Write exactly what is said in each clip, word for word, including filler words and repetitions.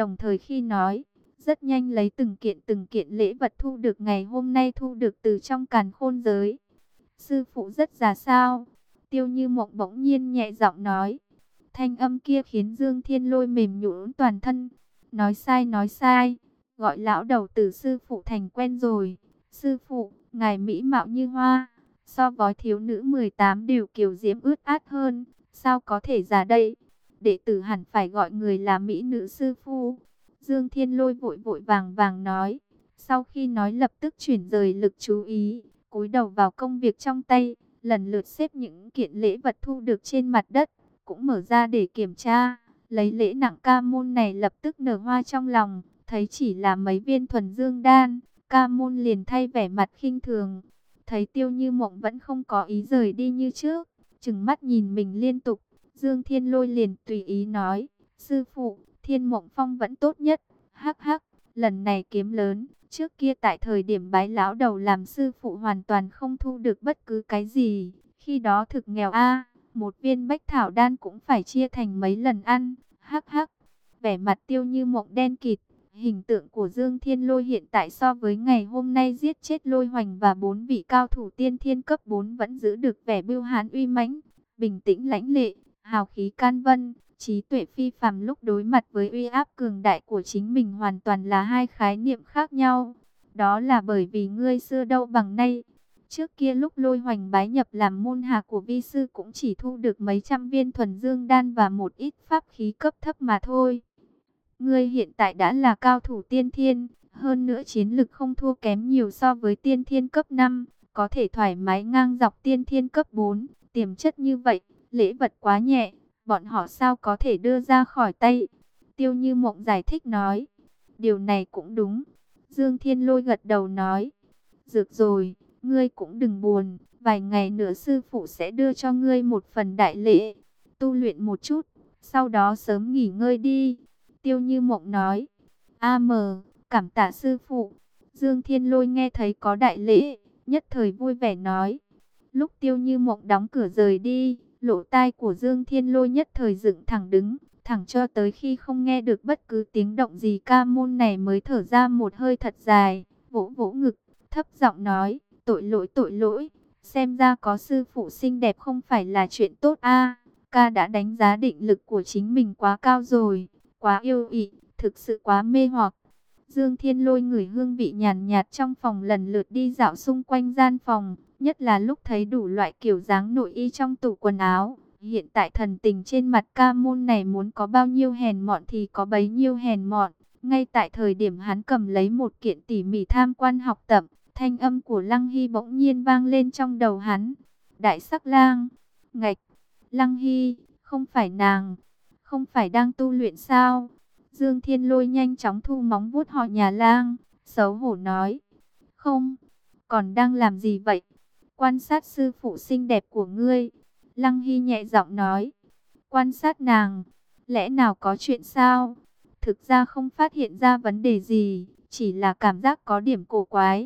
Đồng thời khi nói, rất nhanh lấy từng kiện từng kiện lễ vật thu được ngày hôm nay thu được từ trong càn khôn giới. Sư phụ rất già sao? Tiêu Như Mộng bỗng nhiên nhẹ giọng nói. Thanh âm kia khiến Dương Thiên Lôi mềm nhũn toàn thân. Nói sai nói sai, gọi lão đầu tử sư phụ thành quen rồi. Sư phụ, ngài mỹ mạo như hoa, so với thiếu nữ mười tám đều kiều diễm ướt át hơn, sao có thể già đây? Đệ tử hẳn phải gọi người là mỹ nữ sư phụ. Dương Thiên Lôi vội vội vàng vàng nói. Sau khi nói lập tức chuyển rời lực chú ý, cúi đầu vào công việc trong tay, lần lượt xếp những kiện lễ vật thu được trên mặt đất, cũng mở ra để kiểm tra. Lấy lễ nặng ca môn này lập tức nở hoa trong lòng, thấy chỉ là mấy viên thuần dương đan, ca môn liền thay vẻ mặt khinh thường. Thấy Tiêu Như Mộng vẫn không có ý rời đi như trước, trừng mắt nhìn mình liên tục, Dương Thiên Lôi liền tùy ý nói, sư phụ, Thiên Mộng Phong vẫn tốt nhất, hắc hắc, lần này kiếm lớn, trước kia tại thời điểm bái lão đầu làm sư phụ hoàn toàn không thu được bất cứ cái gì, khi đó thực nghèo a, một viên bách thảo đan cũng phải chia thành mấy lần ăn, hắc hắc, vẻ mặt Tiêu Như Mộng đen kịt. Hình tượng của Dương Thiên Lôi hiện tại so với ngày hôm nay giết chết Lôi Hoành và bốn vị cao thủ tiên thiên cấp bốn vẫn giữ được vẻ bưu hãn uy mãnh, bình tĩnh lãnh lệ, hào khí can vân, trí tuệ phi phàm lúc đối mặt với uy áp cường đại của chính mình hoàn toàn là hai khái niệm khác nhau. Đó là bởi vì ngươi xưa đâu bằng nay. Trước kia lúc Lôi Hoành bái nhập làm môn hạ của vi sư cũng chỉ thu được mấy trăm viên thuần dương đan và một ít pháp khí cấp thấp mà thôi. Ngươi hiện tại đã là cao thủ tiên thiên, hơn nữa chiến lực không thua kém nhiều so với tiên thiên cấp năm, có thể thoải mái ngang dọc tiên thiên cấp bốn, tiềm chất như vậy, lễ vật quá nhẹ, bọn họ sao có thể đưa ra khỏi tay. Tiêu Như Mộng giải thích nói, điều này cũng đúng. Dương Thiên Lôi gật đầu nói, được rồi, ngươi cũng đừng buồn, vài ngày nữa sư phụ sẽ đưa cho ngươi một phần đại lễ, tu luyện một chút, sau đó sớm nghỉ ngơi đi. Tiêu Như Mộng nói, a mờ, cảm tạ sư phụ. Dương Thiên Lôi nghe thấy có đại lễ, nhất thời vui vẻ nói. Lúc Tiêu Như Mộng đóng cửa rời đi, lỗ tai của Dương Thiên Lôi nhất thời dựng thẳng đứng, thẳng cho tới khi không nghe được bất cứ tiếng động gì ca môn này mới thở ra một hơi thật dài, vỗ vỗ ngực, thấp giọng nói, tội lỗi tội lỗi, xem ra có sư phụ xinh đẹp không phải là chuyện tốt a. Ca đã đánh giá định lực của chính mình quá cao rồi, quá yêu ị, thực sự quá mê hoặc. Dương Thiên Lôi ngửi hương vị nhàn nhạt trong phòng lần lượt đi dạo xung quanh gian phòng, nhất là lúc thấy đủ loại kiểu dáng nội y trong tủ quần áo. Hiện tại thần tình trên mặt ca môn này muốn có bao nhiêu hèn mọn thì có bấy nhiêu hèn mọn. Ngay tại thời điểm hắn cầm lấy một kiện tỉ mỉ tham quan học tập, thanh âm của Lăng Hy bỗng nhiên vang lên trong đầu hắn. Đại sắc lang, ngạch, Lăng Hy, không phải nàng, không phải đang tu luyện sao? Dương Thiên Lôi nhanh chóng thu móng vuốt họ nhà Lang, xấu hổ nói. Không, còn đang làm gì vậy? Quan sát sư phụ xinh đẹp của ngươi. Lăng Hy nhẹ giọng nói. Quan sát nàng, lẽ nào có chuyện sao? Thực ra không phát hiện ra vấn đề gì, chỉ là cảm giác có điểm cổ quái.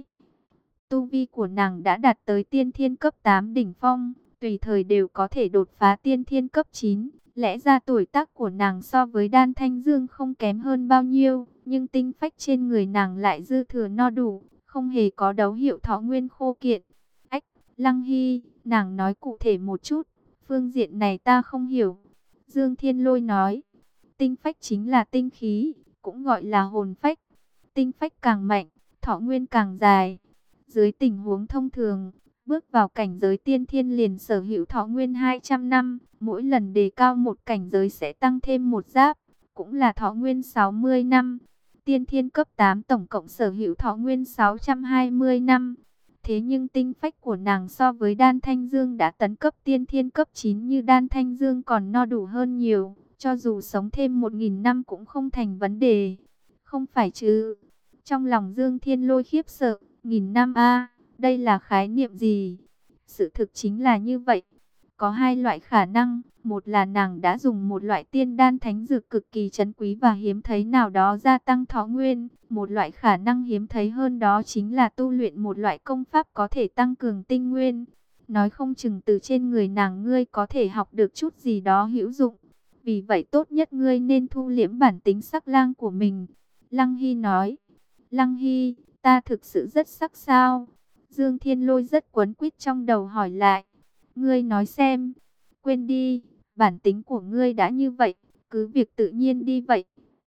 Tu vi của nàng đã đạt tới tiên thiên cấp tám đỉnh phong, tùy thời đều có thể đột phá tiên thiên cấp chín. Lẽ ra tuổi tác của nàng so với Đan Thanh Dương không kém hơn bao nhiêu, nhưng tinh phách trên người nàng lại dư thừa no đủ, không hề có dấu hiệu thọ nguyên khô kiệt. Ách, Lăng Hy, nàng nói cụ thể một chút, phương diện này ta không hiểu. Dương Thiên Lôi nói, tinh phách chính là tinh khí, cũng gọi là hồn phách. Tinh phách càng mạnh, thọ nguyên càng dài. Dưới tình huống thông thường, bước vào cảnh giới tiên thiên liền sở hữu thọ nguyên hai trăm năm, mỗi lần đề cao một cảnh giới sẽ tăng thêm một giáp, cũng là thọ nguyên sáu mươi năm. Tiên thiên cấp tám tổng cộng sở hữu thọ nguyên sáu trăm hai mươi năm. Thế nhưng tinh phách của nàng so với Đan Thanh Dương đã tấn cấp tiên thiên cấp chín như Đan Thanh Dương còn no đủ hơn nhiều, cho dù sống thêm một nghìn năm cũng không thành vấn đề. Không phải chứ? Trong lòng Dương Thiên Lôi khiếp sợ, nghìn năm a, đây là khái niệm gì? Sự thực chính là như vậy. Có hai loại khả năng, một là nàng đã dùng một loại tiên đan thánh dược cực kỳ trân quý và hiếm thấy nào đó gia tăng thọ nguyên, một loại khả năng hiếm thấy hơn đó chính là tu luyện một loại công pháp có thể tăng cường tinh nguyên. Nói không chừng từ trên người nàng ngươi có thể học được chút gì đó hữu dụng. Vì vậy tốt nhất ngươi nên thu liễm bản tính sắc lang của mình. Lăng Hy nói. Lăng Hy, ta thực sự rất sắc sao? Dương Thiên Lôi rất quấn quýt trong đầu hỏi lại. Ngươi nói xem. Quên đi, bản tính của ngươi đã như vậy, cứ việc tự nhiên đi vậy.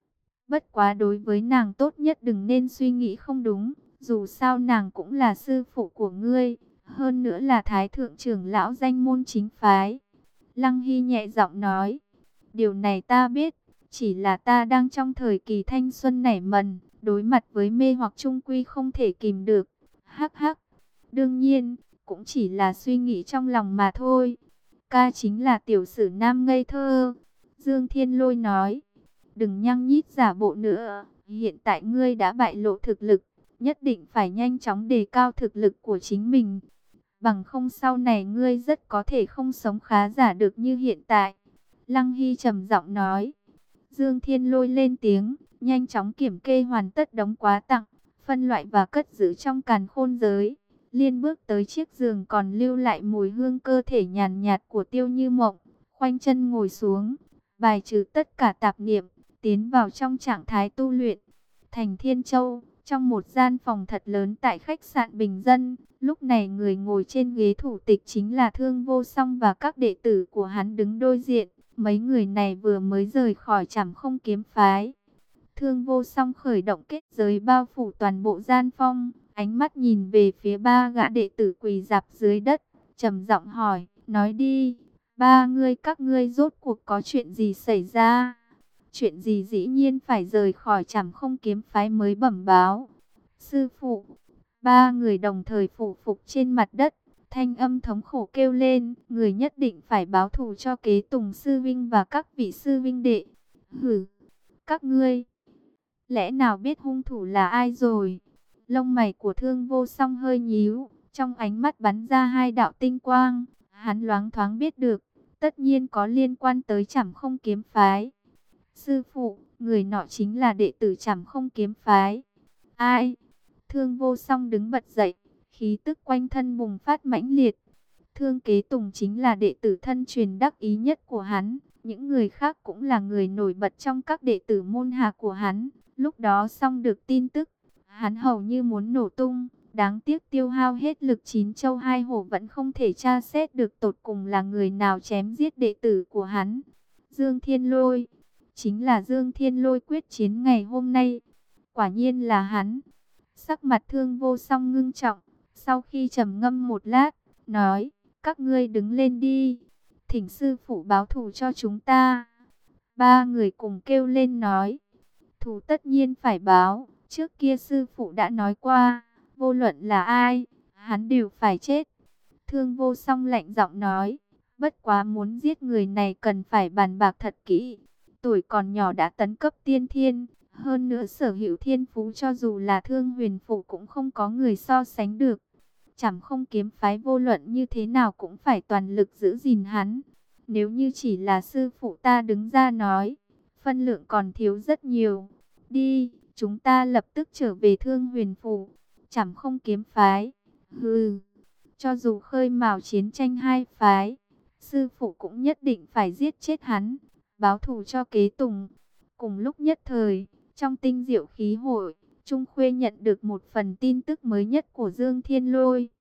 Bất quá đối với nàng tốt nhất đừng nên suy nghĩ không đúng. Dù sao nàng cũng là sư phụ của ngươi, hơn nữa là thái thượng trưởng lão danh môn chính phái. Lăng Hy nhẹ giọng nói. Điều này ta biết, chỉ là ta đang trong thời kỳ thanh xuân nảy mầm, đối mặt với mê hoặc trung quy không thể kìm được. Hắc hắc, đương nhiên, cũng chỉ là suy nghĩ trong lòng mà thôi. Ca chính là tiểu sử nam ngây thơ. Dương Thiên Lôi nói. Đừng nhăng nhít giả bộ nữa, hiện tại ngươi đã bại lộ thực lực, nhất định phải nhanh chóng đề cao thực lực của chính mình. Bằng không sau này ngươi rất có thể không sống khá giả được như hiện tại. Lăng Hy trầm giọng nói. Dương Thiên Lôi lên tiếng, nhanh chóng kiểm kê hoàn tất đống quà tặng, phân loại và cất giữ trong càn khôn giới. Liên bước tới chiếc giường còn lưu lại mùi hương cơ thể nhàn nhạt của Tiêu Như Mộng, khoanh chân ngồi xuống, bài trừ tất cả tạp niệm, tiến vào trong trạng thái tu luyện. Thành Thiên Châu, trong một gian phòng thật lớn tại khách sạn bình dân, lúc này người ngồi trên ghế thủ tịch chính là Thương Vô Song và các đệ tử của hắn đứng đối diện. Mấy người này vừa mới rời khỏi Trảm Không Kiếm phái. Thương Vô Song khởi động kết giới bao phủ toàn bộ gian phong, ánh mắt nhìn về phía ba gã đệ tử quỳ rạp dưới đất, trầm giọng hỏi, nói đi, ba ngươi các ngươi rốt cuộc có chuyện gì xảy ra? Chuyện gì dĩ nhiên phải rời khỏi Trảm Không Kiếm phái mới bẩm báo. Sư phụ, ba người đồng thời phủ phục trên mặt đất, thanh âm thống khổ kêu lên, người nhất định phải báo thù cho Kế Tùng sư vinh và các vị sư vinh đệ. Hử, các ngươi, lẽ nào biết hung thủ là ai rồi? Lông mày của Thương Vô Song hơi nhíu, trong ánh mắt bắn ra hai đạo tinh quang, hắn loáng thoáng biết được, tất nhiên có liên quan tới Trảm Không Kiếm phái. Sư phụ, người nọ chính là đệ tử Trảm Không Kiếm phái. Ai? Thương Vô Song đứng bật dậy, khí tức quanh thân bùng phát mãnh liệt. Thương Kế Tùng chính là đệ tử thân truyền đắc ý nhất của hắn, những người khác cũng là người nổi bật trong các đệ tử môn hạ của hắn. Lúc đó xong được tin tức, hắn hầu như muốn nổ tung, đáng tiếc tiêu hao hết lực chín châu hai hổ vẫn không thể tra xét được tột cùng là người nào chém giết đệ tử của hắn. Dương Thiên Lôi, chính là Dương Thiên Lôi quyết chiến ngày hôm nay, quả nhiên là hắn. Sắc mặt Thương Vô Song ngưng trọng, sau khi trầm ngâm một lát, nói, các ngươi đứng lên đi, thỉnh sư phụ báo thù cho chúng ta. Ba người cùng kêu lên nói, thù tất nhiên phải báo, trước kia sư phụ đã nói qua, vô luận là ai, hắn đều phải chết. Thương Vô Song lạnh giọng nói, bất quá muốn giết người này cần phải bàn bạc thật kỹ. Tuổi còn nhỏ đã tấn cấp tiên thiên, hơn nữa sở hữu thiên phú cho dù là Thương Huyền Phụ cũng không có người so sánh được. Trảm Không Kiếm phái vô luận như thế nào cũng phải toàn lực giữ gìn hắn. Nếu như chỉ là sư phụ ta đứng ra nói, phân lượng còn thiếu rất nhiều. Đi, chúng ta lập tức trở về Thương Huyền Phủ. Trảm Không Kiếm phái, hừ, cho dù khơi mào chiến tranh hai phái, sư phụ cũng nhất định phải giết chết hắn, báo thù cho Kế Tùng. Cùng lúc nhất thời, trong tinh diệu khí hội, Trung Khuê nhận được một phần tin tức mới nhất của Dương Thiên Lôi.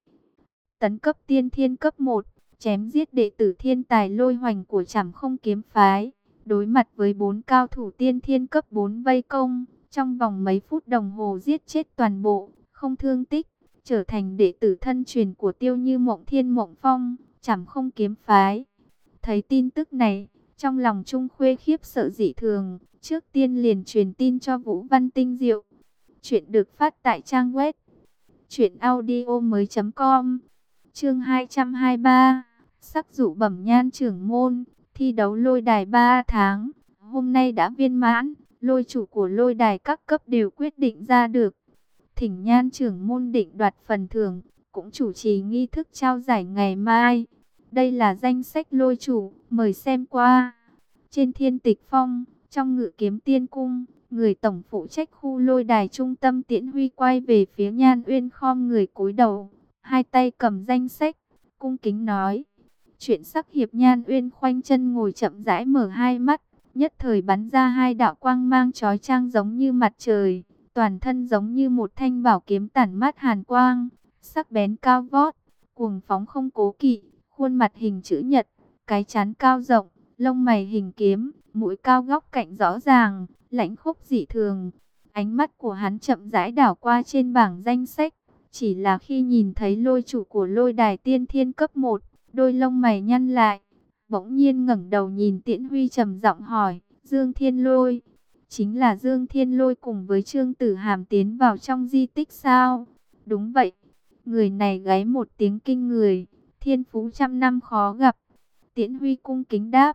Tấn cấp tiên thiên cấp một, chém giết đệ tử thiên tài Lôi Hoành của Trảm Không Kiếm phái. Đối mặt với bốn cao thủ tiên thiên cấp bốn vây công, trong vòng mấy phút đồng hồ giết chết toàn bộ, không thương tích, trở thành đệ tử thân truyền của Tiêu Như Mộng Thiên Mộng Phong, Trảm Không Kiếm phái. Thấy tin tức này, trong lòng Trung Khuê khiếp sợ dị thường, trước tiên liền truyền tin cho Vũ Văn Tinh Diệu. Chuyện được phát tại trang web truyện audio mới chấm com. Chương hai trăm hai mươi ba, sắc dụ bẩm nhan trưởng môn, thi đấu lôi đài ba tháng, hôm nay đã viên mãn, lôi chủ của lôi đài các cấp đều quyết định ra được. Thỉnh nhan trưởng môn định đoạt phần thưởng, cũng chủ trì nghi thức trao giải ngày mai. Đây là danh sách lôi chủ, mời xem qua. Trên Thiên Tịch Phong, trong Ngự Kiếm Tiên Cung, người tổng phụ trách khu lôi đài trung tâm Tiễn Huy quay về phía Nhan Uyên khom người cúi đầu, hai tay cầm danh sách, cung kính nói. Chuyện sắc hiệp Nhan Uyên khoanh chân ngồi chậm rãi mở hai mắt, nhất thời bắn ra hai đạo quang mang chói chang giống như mặt trời, toàn thân giống như một thanh bảo kiếm tản mát hàn quang, sắc bén cao vót, cuồng phóng không cố kỵ, khuôn mặt hình chữ nhật, cái trán cao rộng, lông mày hình kiếm, mũi cao góc cạnh rõ ràng, lãnh khốc dị thường. Ánh mắt của hắn chậm rãi đảo qua trên bảng danh sách, chỉ là khi nhìn thấy lôi chủ của lôi đài tiên thiên cấp một, đôi lông mày nhăn lại, bỗng nhiên ngẩng đầu nhìn Tiễn Huy trầm giọng hỏi, Dương Thiên Lôi, chính là Dương Thiên Lôi cùng với Trương Tử Hàm tiến vào trong di tích sao? Đúng vậy, người này gáy một tiếng kinh người, thiên phú trăm năm khó gặp. Tiễn Huy cung kính đáp.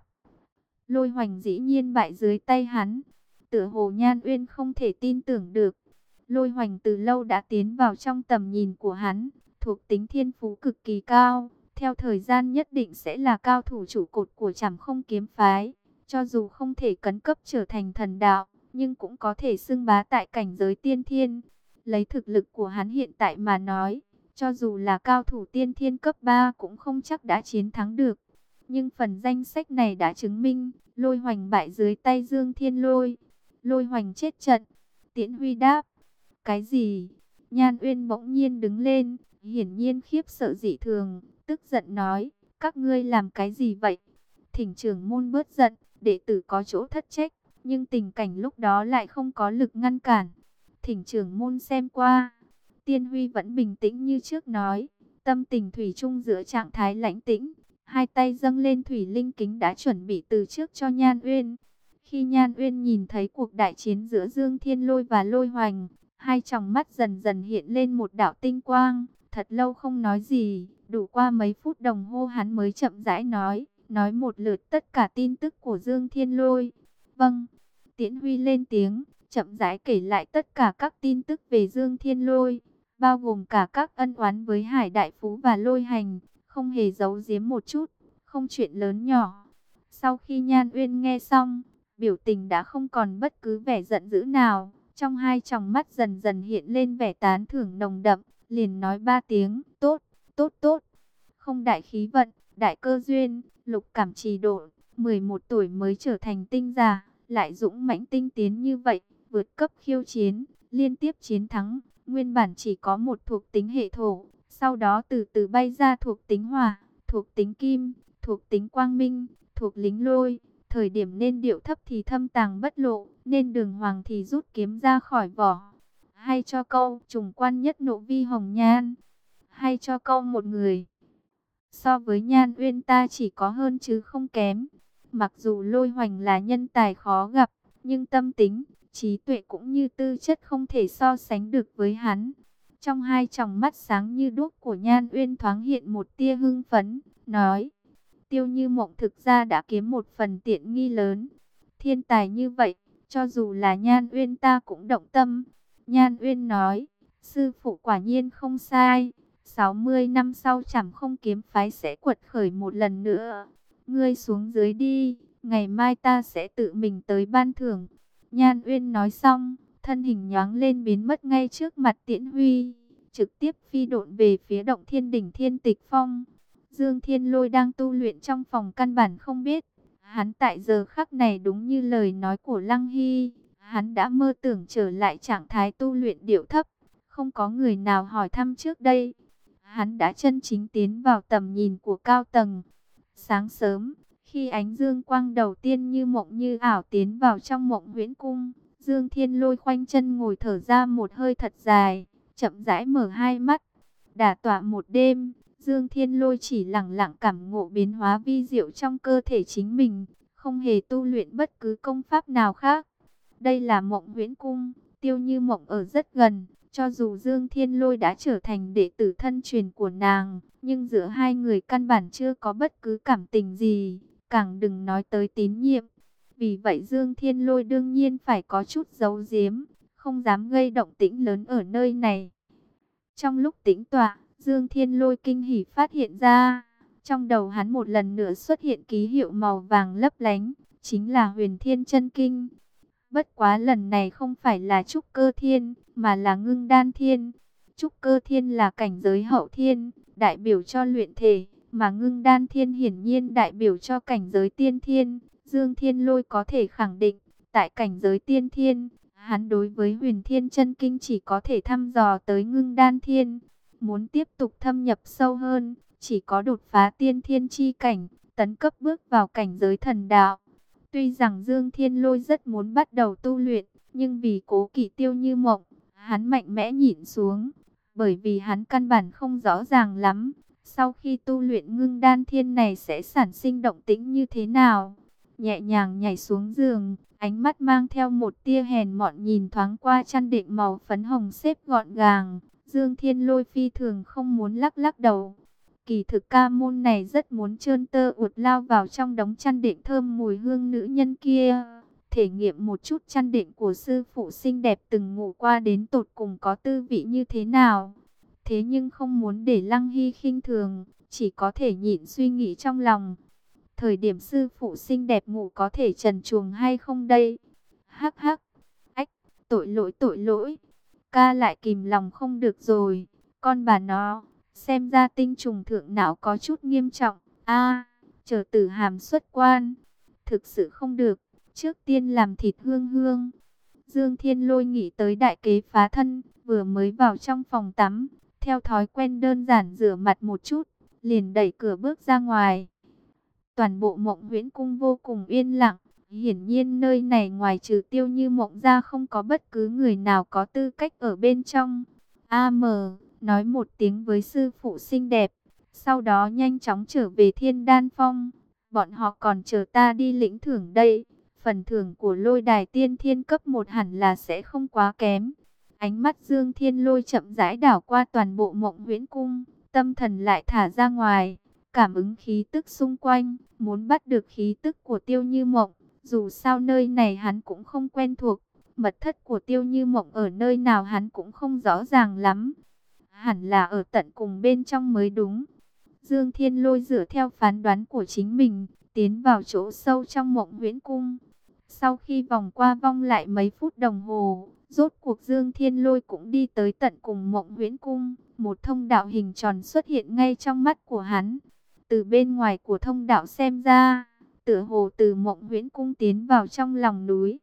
Lôi Hoành dĩ nhiên bại dưới tay hắn. Tựa hồ Nhan Uyên không thể tin tưởng được. Lôi Hoành từ lâu đã tiến vào trong tầm nhìn của hắn, thuộc tính thiên phú cực kỳ cao, theo thời gian nhất định sẽ là cao thủ trụ cột của Trảm Không kiếm phái. Cho dù không thể cấn cấp trở thành thần đạo, nhưng cũng có thể xưng bá tại cảnh giới tiên thiên. Lấy thực lực của hắn hiện tại mà nói, cho dù là cao thủ tiên thiên cấp ba cũng không chắc đã chiến thắng được. Nhưng phần danh sách này đã chứng minh, Lôi Hoành bại dưới tay Dương Thiên Lôi. Lôi Hoành chết trận. Tiễn Huy đáp. Cái gì? Nhan Uyên bỗng nhiên đứng lên, hiển nhiên khiếp sợ dị thường, tức giận nói, các ngươi làm cái gì vậy? Thỉnh trưởng môn bớt giận, đệ tử có chỗ thất trách, nhưng tình cảnh lúc đó lại không có lực ngăn cản. Thỉnh trưởng môn xem qua. Tiên Huy vẫn bình tĩnh như trước nói, tâm tình thủy chung giữa trạng thái lãnh tĩnh, hai tay dâng lên thủy linh kính đã chuẩn bị từ trước cho Nhan Uyên. Khi Nhan Uyên nhìn thấy cuộc đại chiến giữa Dương Thiên Lôi và Lôi Hoành, hai tròng mắt dần dần hiện lên một đạo tinh quang, thật lâu không nói gì, đủ qua mấy phút đồng hồ hắn mới chậm rãi nói, nói một lượt tất cả tin tức của Dương Thiên Lôi. Vâng, Tiễn Huy lên tiếng, chậm rãi kể lại tất cả các tin tức về Dương Thiên Lôi, bao gồm cả các ân oán với Hải Đại Phú và Lôi Hành, không hề giấu giếm một chút, không chuyện lớn nhỏ. Sau khi Nhan Uyên nghe xong, biểu tình đã không còn bất cứ vẻ giận dữ nào, trong hai tròng mắt dần dần hiện lên vẻ tán thưởng nồng đậm, liền nói ba tiếng, tốt, tốt tốt. Không đại khí vận, đại cơ duyên, lục cảm trì độ, mười một tuổi mới trở thành tinh giả, lại dũng mãnh tinh tiến như vậy, vượt cấp khiêu chiến, liên tiếp chiến thắng, nguyên bản chỉ có một thuộc tính hệ thổ, sau đó từ từ bay ra thuộc tính hỏa, thuộc tính kim, thuộc tính quang minh, thuộc lính lôi. Thời điểm nên điệu thấp thì thâm tàng bất lộ, nên đường hoàng thì rút kiếm ra khỏi vỏ. Hay cho câu trùng quan nhất nộ vi hồng nhan. Hay cho câu một người. So với Nhan Uyên ta chỉ có hơn chứ không kém. Mặc dù Lôi Hoành là nhân tài khó gặp, nhưng tâm tính, trí tuệ cũng như tư chất không thể so sánh được với hắn. Trong hai tròng mắt sáng như đuốc của Nhan Uyên thoáng hiện một tia hưng phấn, nói. Tiêu Như Mộng thực ra đã kiếm một phần tiện nghi lớn. Thiên tài như vậy, cho dù là Nhan Uyên ta cũng động tâm. Nhan Uyên nói, sư phụ quả nhiên không sai. sáu mươi năm sau Trảm Không kiếm phái sẽ quật khởi một lần nữa. Ngươi xuống dưới đi, ngày mai ta sẽ tự mình tới ban thưởng. Nhan Uyên nói xong, thân hình nhoáng lên biến mất ngay trước mặt Tiễn Huy, trực tiếp phi độn về phía động thiên đỉnh Thiên Tịch Phong. Dương Thiên Lôi đang tu luyện trong phòng căn bản không biết. Hắn tại giờ khắc này đúng như lời nói của Lăng Hy. Hắn đã mơ tưởng trở lại trạng thái tu luyện điệu thấp. Không có người nào hỏi thăm trước đây. Hắn đã chân chính tiến vào tầm nhìn của cao tầng. Sáng sớm, khi ánh dương quang đầu tiên như mộng như ảo tiến vào trong mộng huyễn cung, Dương Thiên Lôi khoanh chân ngồi thở ra một hơi thật dài, chậm rãi mở hai mắt. Đả tọa một đêm, Dương Thiên Lôi chỉ lặng lặng cảm ngộ biến hóa vi diệu trong cơ thể chính mình, không hề tu luyện bất cứ công pháp nào khác. Đây là mộng huyễn cung, Tiêu Như Mộng ở rất gần, cho dù Dương Thiên Lôi đã trở thành đệ tử thân truyền của nàng, nhưng giữa hai người căn bản chưa có bất cứ cảm tình gì, càng đừng nói tới tín nhiệm. Vì vậy Dương Thiên Lôi đương nhiên phải có chút giấu giếm, không dám gây động tĩnh lớn ở nơi này. Trong lúc tĩnh tọa, Dương Thiên Lôi kinh hỉ phát hiện ra, trong đầu hắn một lần nữa xuất hiện ký hiệu màu vàng lấp lánh, chính là Huyền Thiên Chân Kinh. Bất quá lần này không phải là Trúc Cơ Thiên, mà là Ngưng Đan Thiên. Trúc Cơ Thiên là cảnh giới hậu thiên, đại biểu cho luyện thể, mà Ngưng Đan Thiên hiển nhiên đại biểu cho cảnh giới tiên thiên. Dương Thiên Lôi có thể khẳng định, tại cảnh giới tiên thiên, hắn đối với Huyền Thiên Chân Kinh chỉ có thể thăm dò tới ngưng đan thiên. Muốn tiếp tục thâm nhập sâu hơn, chỉ có đột phá tiên thiên chi cảnh, tấn cấp bước vào cảnh giới thần đạo. Tuy rằng Dương Thiên Lôi rất muốn bắt đầu tu luyện, nhưng vì cố kỵ Tiêu Như Mộng, hắn mạnh mẽ nhịn xuống, bởi vì hắn căn bản không rõ ràng lắm, sau khi tu luyện ngưng đan thiên này sẽ sản sinh động tĩnh như thế nào. Nhẹ nhàng nhảy xuống giường, ánh mắt mang theo một tia hèn mọn nhìn thoáng qua chăn đệm màu phấn hồng xếp gọn gàng. Dương Thiên Lôi phi thường không muốn lắc lắc đầu. Kỳ thực ca môn này rất muốn trơn tơ uột lao vào trong đống chăn đệm thơm mùi hương nữ nhân kia, thể nghiệm một chút chăn đệm của sư phụ xinh đẹp từng ngủ qua đến tột cùng có tư vị như thế nào. Thế nhưng không muốn để Lăng Hy khinh thường, chỉ có thể nhịn suy nghĩ trong lòng. Thời điểm sư phụ xinh đẹp ngủ có thể trần truồng hay không đây? Hắc hắc, ách, tội lỗi tội lỗi. Ca lại kìm lòng không được rồi, con bà nó, xem ra tinh trùng thượng não có chút nghiêm trọng. A, chờ tử hàm xuất quan, thực sự không được, trước tiên làm thịt hương hương. Dương Thiên Lôi nghĩ tới đại kế phá thân, vừa mới vào trong phòng tắm, theo thói quen đơn giản rửa mặt một chút, liền đẩy cửa bước ra ngoài. Toàn bộ Mộng Huyễn Cung vô cùng yên lặng, hiển nhiên nơi này ngoài trừ Tiêu Như Mộng ra không có bất cứ người nào có tư cách ở bên trong. A mờ, nói một tiếng với sư phụ xinh đẹp, sau đó nhanh chóng trở về Thiên Đan Phong. Bọn họ còn chờ ta đi lĩnh thưởng đây. Phần thưởng của Lôi Đài Tiên Thiên cấp một hẳn là sẽ không quá kém. Ánh mắt Dương Thiên Lôi chậm rãi đảo qua toàn bộ Mộng Huyễn Cung, tâm thần lại thả ra ngoài, cảm ứng khí tức xung quanh, muốn bắt được khí tức của Tiêu Như Mộng. Dù sao nơi này hắn cũng không quen thuộc, mật thất của Tiêu Như Mộng ở nơi nào hắn cũng không rõ ràng lắm. Hẳn là ở tận cùng bên trong mới đúng. Dương Thiên Lôi dựa theo phán đoán của chính mình, tiến vào chỗ sâu trong Mộng Huyễn Cung. Sau khi vòng qua vong lại mấy phút đồng hồ, rốt cuộc Dương Thiên Lôi cũng đi tới tận cùng Mộng Huyễn Cung. Một thông đạo hình tròn xuất hiện ngay trong mắt của hắn. Từ bên ngoài của thông đạo xem ra, tựa hồ từ Mộng Huyễn Cung tiến vào trong lòng núi.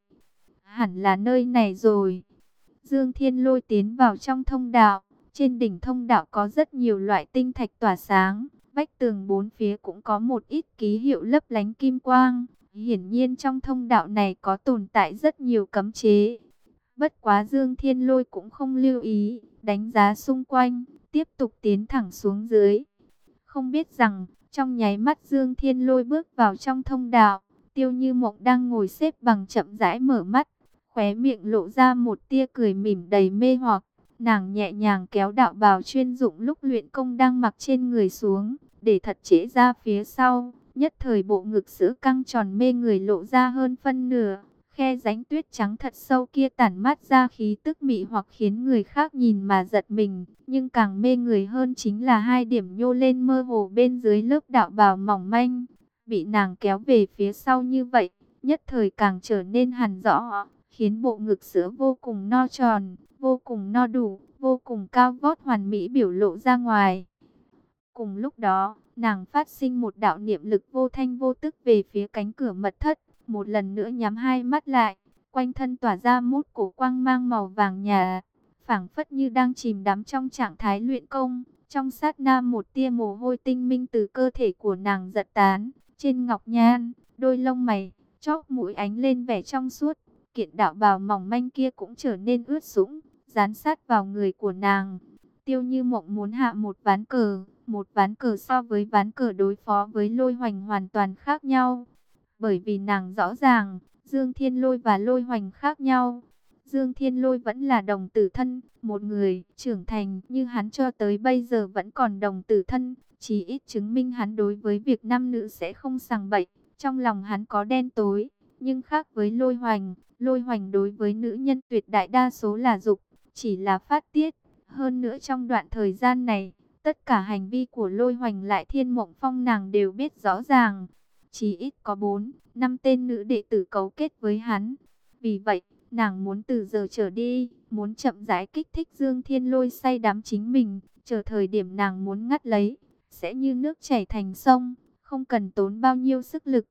Hẳn là nơi này rồi. Dương Thiên Lôi tiến vào trong thông đạo. Trên đỉnh thông đạo có rất nhiều loại tinh thạch tỏa sáng. Vách tường bốn phía cũng có một ít ký hiệu lấp lánh kim quang. Hiển nhiên trong thông đạo này có tồn tại rất nhiều cấm chế. Bất quá Dương Thiên Lôi cũng không lưu ý, đánh giá xung quanh, tiếp tục tiến thẳng xuống dưới. Không biết rằng, trong nháy mắt Dương Thiên Lôi bước vào trong thông đạo, Tiêu Như Mộng đang ngồi xếp bằng chậm rãi mở mắt, khóe miệng lộ ra một tia cười mỉm đầy mê hoặc. Nàng nhẹ nhàng kéo đạo bào chuyên dụng lúc luyện công đang mặc trên người xuống, để thật trễ ra phía sau. Nhất thời bộ ngực sữa căng tròn mê người lộ ra hơn phân nửa. Khe rãnh tuyết trắng thật sâu kia tản mát ra khí tức mị hoặc khiến người khác nhìn mà giật mình. Nhưng càng mê người hơn chính là hai điểm nhô lên mơ hồ bên dưới lớp đạo bào mỏng manh. Bị nàng kéo về phía sau như vậy, nhất thời càng trở nên hằn rõ, khiến bộ ngực sữa vô cùng no tròn, vô cùng no đủ, vô cùng cao vót hoàn mỹ biểu lộ ra ngoài. Cùng lúc đó, nàng phát sinh một đạo niệm lực vô thanh vô tức về phía cánh cửa mật thất, một lần nữa nhắm hai mắt lại, quanh thân tỏa ra mút cổ quang mang màu vàng nhạt, phảng phất như đang chìm đắm trong trạng thái luyện công. Trong sát na một tia mồ hôi tinh minh từ cơ thể của nàng giật tán, trên ngọc nhan, đôi lông mày, chóp mũi ánh lên vẻ trong suốt, kiện đạo bào mỏng manh kia cũng trở nên ướt sũng, dán sát vào người của nàng. Tiêu Như Mộng muốn hạ một ván cờ, một ván cờ so với ván cờ đối phó với Lôi Hoành hoàn toàn khác nhau. Bởi vì nàng rõ ràng, Dương Thiên Lôi và Lôi Hoành khác nhau. Dương Thiên Lôi vẫn là đồng tử thân, một người trưởng thành như hắn cho tới bây giờ vẫn còn đồng tử thân, chỉ ít chứng minh hắn đối với việc nam nữ sẽ không sằng bậy, trong lòng hắn có đen tối. Nhưng khác với Lôi Hoành, Lôi Hoành đối với nữ nhân tuyệt đại đa số là dục, chỉ là phát tiết. Hơn nữa trong đoạn thời gian này, tất cả hành vi của Lôi Hoành lại Thiên Mộng Phong nàng đều biết rõ ràng. Chỉ ít có bốn, năm tên nữ đệ tử cấu kết với hắn. Vì vậy, nàng muốn từ giờ trở đi, muốn chậm rãi kích thích Dương Thiên Lôi say đắm chính mình, chờ thời điểm nàng muốn ngắt lấy, sẽ như nước chảy thành sông, không cần tốn bao nhiêu sức lực.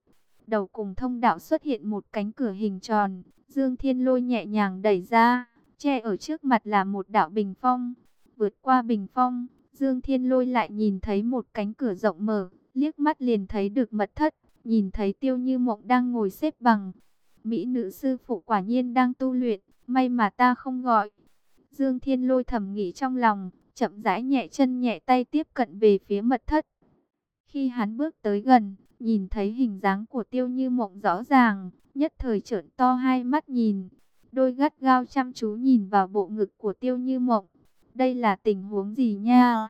đầu cùng thông đạo xuất hiện một cánh cửa hình tròn. Dương Thiên Lôi nhẹ nhàng đẩy ra, che ở trước mặt là một đạo bình phong. Vượt qua bình phong, Dương Thiên Lôi lại nhìn thấy một cánh cửa rộng mở, liếc mắt liền thấy được mật thất, nhìn thấy Tiêu Như Mộng đang ngồi xếp bằng. Mỹ nữ sư phụ quả nhiên đang tu luyện, may mà ta không gọi. Dương Thiên Lôi thầm nghĩ trong lòng, chậm rãi nhẹ chân nhẹ tay tiếp cận về phía mật thất. Khi hắn bước tới gần, nhìn thấy hình dáng của Tiêu Như Mộng rõ ràng, nhất thời trợn to hai mắt nhìn, đôi gắt gao chăm chú nhìn vào bộ ngực của Tiêu Như Mộng. Đây là tình huống gì nha?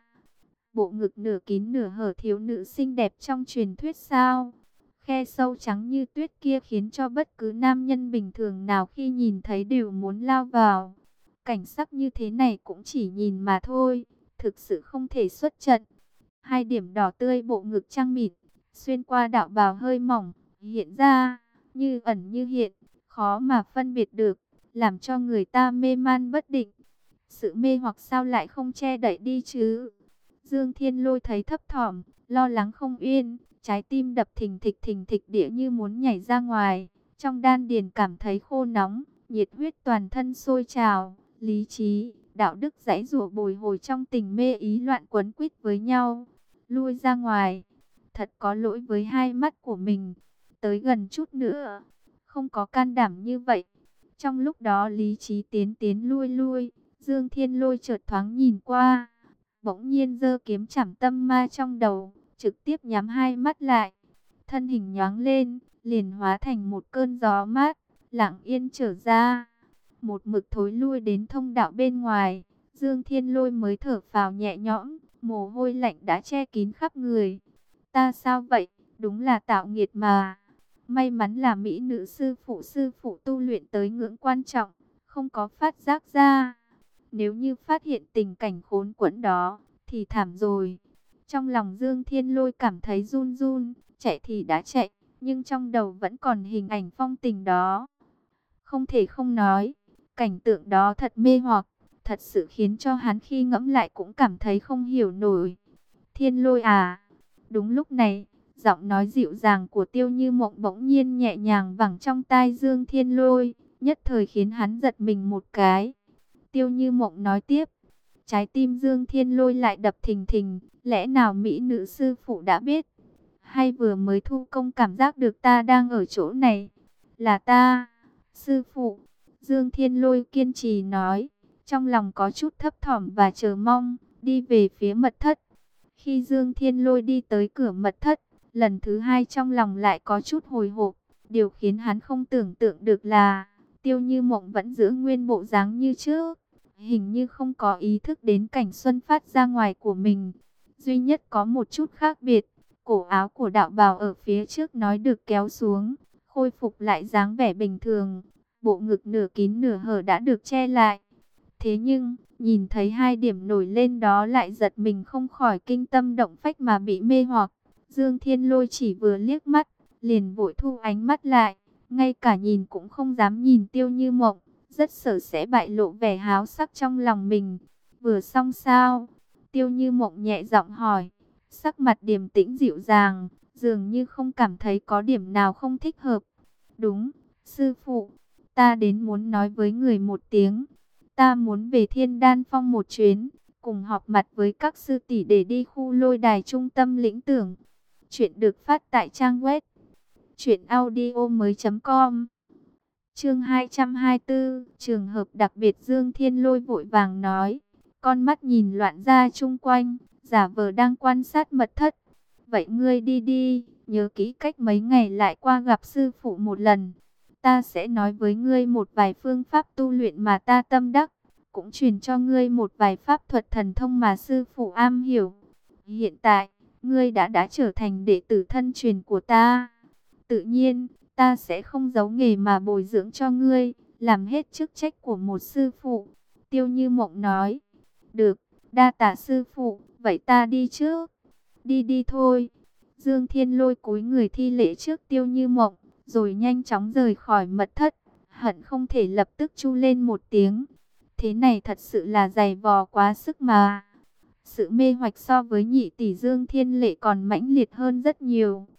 Bộ ngực nửa kín nửa hở thiếu nữ xinh đẹp trong truyền thuyết sao? Khe sâu trắng như tuyết kia khiến cho bất cứ nam nhân bình thường nào khi nhìn thấy đều muốn lao vào. Cảnh sắc như thế này cũng chỉ nhìn mà thôi, thực sự không thể xuất trận. Hai điểm đỏ tươi bộ ngực trăng mịn, xuyên qua đạo bào hơi mỏng, hiện ra, như ẩn như hiện, khó mà phân biệt được, làm cho người ta mê man bất định. Sự mê hoặc sao lại không che đậy đi chứ? Dương Thiên Lôi thấy thấp thỏm, lo lắng không yên, trái tim đập thình thịch thình thịch địa như muốn nhảy ra ngoài. Trong đan điền cảm thấy khô nóng, nhiệt huyết toàn thân sôi trào, lý trí, đạo đức giãy giụa bồi hồi trong tình mê ý loạn quấn quýt với nhau. Lui ra ngoài, thật có lỗi với hai mắt của mình, tới gần chút nữa, không có can đảm như vậy. Trong lúc đó lý trí tiến tiến lui lui, Dương Thiên Lôi chợt thoáng nhìn qua, bỗng nhiên giơ kiếm chảm tâm ma trong đầu, trực tiếp nhắm hai mắt lại. Thân hình nhoáng lên, liền hóa thành một cơn gió mát, lặng yên trở ra. Một mực thối lui đến thông đạo bên ngoài, Dương Thiên Lôi mới thở phào nhẹ nhõm, mồ hôi lạnh đã che kín khắp người. Ta sao vậy? Đúng là tạo nghiệt mà. May mắn là mỹ nữ sư phụ sư phụ tu luyện tới ngưỡng quan trọng, không có phát giác ra. Nếu như phát hiện tình cảnh khốn quẫn đó, thì thảm rồi. Trong lòng Dương Thiên Lôi cảm thấy run run, chạy thì đã chạy, nhưng trong đầu vẫn còn hình ảnh phong tình đó. Không thể không nói, cảnh tượng đó thật mê hoặc, thật sự khiến cho hắn khi ngẫm lại cũng cảm thấy không hiểu nổi. Thiên Lôi à! Đúng lúc này, giọng nói dịu dàng của Tiêu Như Mộng bỗng nhiên nhẹ nhàng vẳng trong tai Dương Thiên Lôi, nhất thời khiến hắn giật mình một cái. Tiêu Như Mộng nói tiếp, trái tim Dương Thiên Lôi lại đập thình thình, lẽ nào mỹ nữ sư phụ đã biết? Hay vừa mới thu công cảm giác được ta đang ở chỗ này? Là ta, sư phụ. Dương Thiên Lôi kiên trì nói, trong lòng có chút thấp thỏm và chờ mong, đi về phía mật thất. Khi Dương Thiên Lôi đi tới cửa mật thất, lần thứ hai trong lòng lại có chút hồi hộp. Điều khiến hắn không tưởng tượng được là, Tiêu Như Mộng vẫn giữ nguyên bộ dáng như trước. Hình như không có ý thức đến cảnh xuân phát ra ngoài của mình. Duy nhất có một chút khác biệt, cổ áo của đạo bào ở phía trước nói được kéo xuống, khôi phục lại dáng vẻ bình thường. Bộ ngực nửa kín nửa hở đã được che lại. Thế nhưng, nhìn thấy hai điểm nổi lên đó lại giật mình không khỏi kinh tâm động phách mà bị mê hoặc. Dương Thiên Lôi chỉ vừa liếc mắt, liền vội thu ánh mắt lại, ngay cả nhìn cũng không dám nhìn Tiêu Như Mộng, rất sợ sẽ bại lộ vẻ háo sắc trong lòng mình. Vừa xong sao? Tiêu Như Mộng nhẹ giọng hỏi, sắc mặt điềm tĩnh dịu dàng, dường như không cảm thấy có điểm nào không thích hợp. Đúng, sư phụ, ta đến muốn nói với người một tiếng. Ta muốn về Thiên Đan Phong một chuyến, cùng họp mặt với các sư tỷ để đi khu lôi đài trung tâm lĩnh tưởng. Chuyện được phát tại trang web truyện audio mới chấm com. Chương hai trăm hai mươi tư, trường hợp đặc biệt. Dương Thiên Lôi vội vàng nói, con mắt nhìn loạn ra chung quanh, giả vờ đang quan sát mật thất. Vậy ngươi đi đi, nhớ kỹ cách mấy ngày lại qua gặp sư phụ một lần. Ta sẽ nói với ngươi một vài phương pháp tu luyện mà ta tâm đắc, cũng truyền cho ngươi một vài pháp thuật thần thông mà sư phụ am hiểu. Hiện tại, ngươi đã đã trở thành đệ tử thân truyền của ta. Tự nhiên, ta sẽ không giấu nghề mà bồi dưỡng cho ngươi, làm hết chức trách của một sư phụ. Tiêu Như Mộng nói, được, đa tạ sư phụ, vậy ta đi trước. Đi đi thôi. Dương Thiên Lôi cúi người thi lễ trước Tiêu Như Mộng, rồi nhanh chóng rời khỏi mật thất, hận không thể lập tức chu lên một tiếng. Thế này thật sự là dày vò quá sức mà. Sự mê hoạch so với nhị tỷ Dương Thiên Lệ còn mãnh liệt hơn rất nhiều.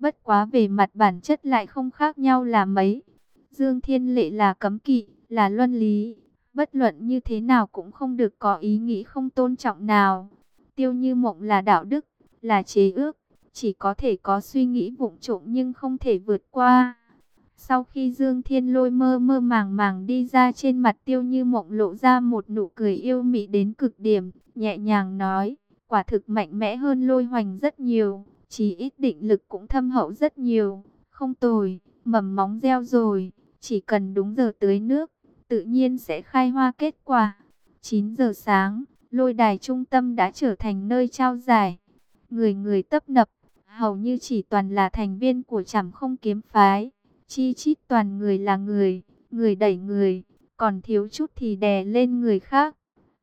Bất quá về mặt bản chất lại không khác nhau là mấy. Dương Thiên Lệ là cấm kỵ, là luân lý. Bất luận như thế nào cũng không được có ý nghĩ không tôn trọng nào. Tiêu Như Mộng là đạo đức, là chế ước. Chỉ có thể có suy nghĩ vụng trộm nhưng không thể vượt qua. Sau khi Dương Thiên Lôi mơ mơ màng màng đi ra, trên mặt Tiêu Như Mộng lộ ra một nụ cười yêu mị đến cực điểm, nhẹ nhàng nói, quả thực mạnh mẽ hơn Lôi Hoành rất nhiều, chỉ ít định lực cũng thâm hậu rất nhiều, không tồi, mầm móng gieo rồi, chỉ cần đúng giờ tưới nước, tự nhiên sẽ khai hoa kết quả. chín giờ sáng, lôi đài trung tâm đã trở thành nơi trao giải, người người tấp nập, hầu như chỉ toàn là thành viên của Trảm Không Kiếm Phái. Chi chít toàn người là người, người đẩy người, còn thiếu chút thì đè lên người khác.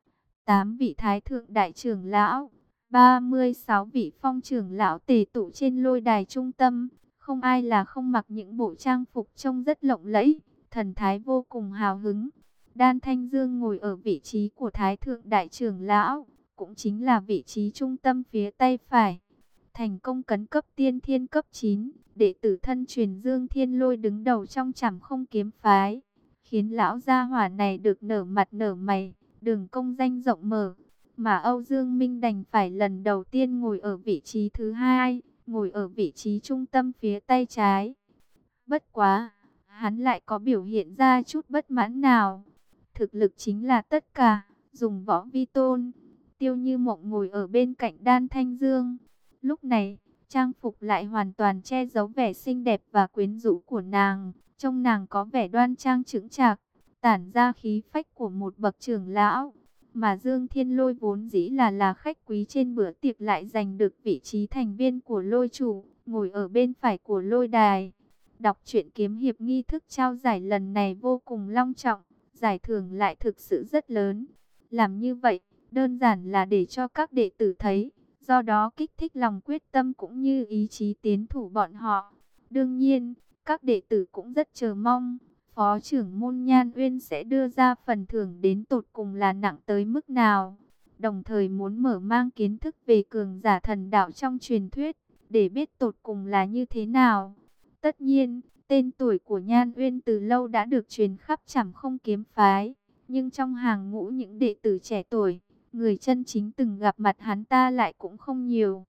Tám vị thái thượng đại trưởng lão, ba mươi sáu vị phong trưởng lão tề tụ trên lôi đài trung tâm. Không ai là không mặc những bộ trang phục trông rất lộng lẫy, thần thái vô cùng hào hứng. Đan Thanh Dương ngồi ở vị trí của thái thượng đại trưởng lão, cũng chính là vị trí trung tâm phía tay phải. Thành công cấn cấp tiên thiên cấp chín, đệ tử thân truyền Dương Thiên Lôi đứng đầu trong Trảm Không Kiếm Phái, khiến lão gia hỏa này được nở mặt nở mày, đường công danh rộng mở. Mà Âu Dương Minh đành phải lần đầu tiên ngồi ở vị trí thứ hai, ngồi ở vị trí trung tâm phía tay trái. Bất quá, hắn lại có biểu hiện ra chút bất mãn nào. Thực lực chính là tất cả, dùng võ vi tôn. Tiêu Như Mộng ngồi ở bên cạnh Đan Thanh Dương. Lúc này, trang phục lại hoàn toàn che giấu vẻ xinh đẹp và quyến rũ của nàng. Trông nàng có vẻ đoan trang chững chạc, tản ra khí phách của một bậc trưởng lão. Mà Dương Thiên Lôi vốn dĩ là là khách quý trên bữa tiệc lại giành được vị trí thành viên của lôi chủ, ngồi ở bên phải của lôi đài. Đọc truyện kiếm hiệp nghi thức trao giải lần này vô cùng long trọng, giải thưởng lại thực sự rất lớn. Làm như vậy, đơn giản là để cho các đệ tử thấy, do đó kích thích lòng quyết tâm cũng như ý chí tiến thủ bọn họ. Đương nhiên, các đệ tử cũng rất chờ mong, Phó trưởng môn Nhan Uyên sẽ đưa ra phần thưởng đến tột cùng là nặng tới mức nào. Đồng thời muốn mở mang kiến thức về cường giả thần đạo trong truyền thuyết, để biết tột cùng là như thế nào. Tất nhiên, tên tuổi của Nhan Uyên từ lâu đã được truyền khắp Trảm Không Kiếm Phái. Nhưng trong hàng ngũ những đệ tử trẻ tuổi, người chân chính từng gặp mặt hắn ta lại cũng không nhiều.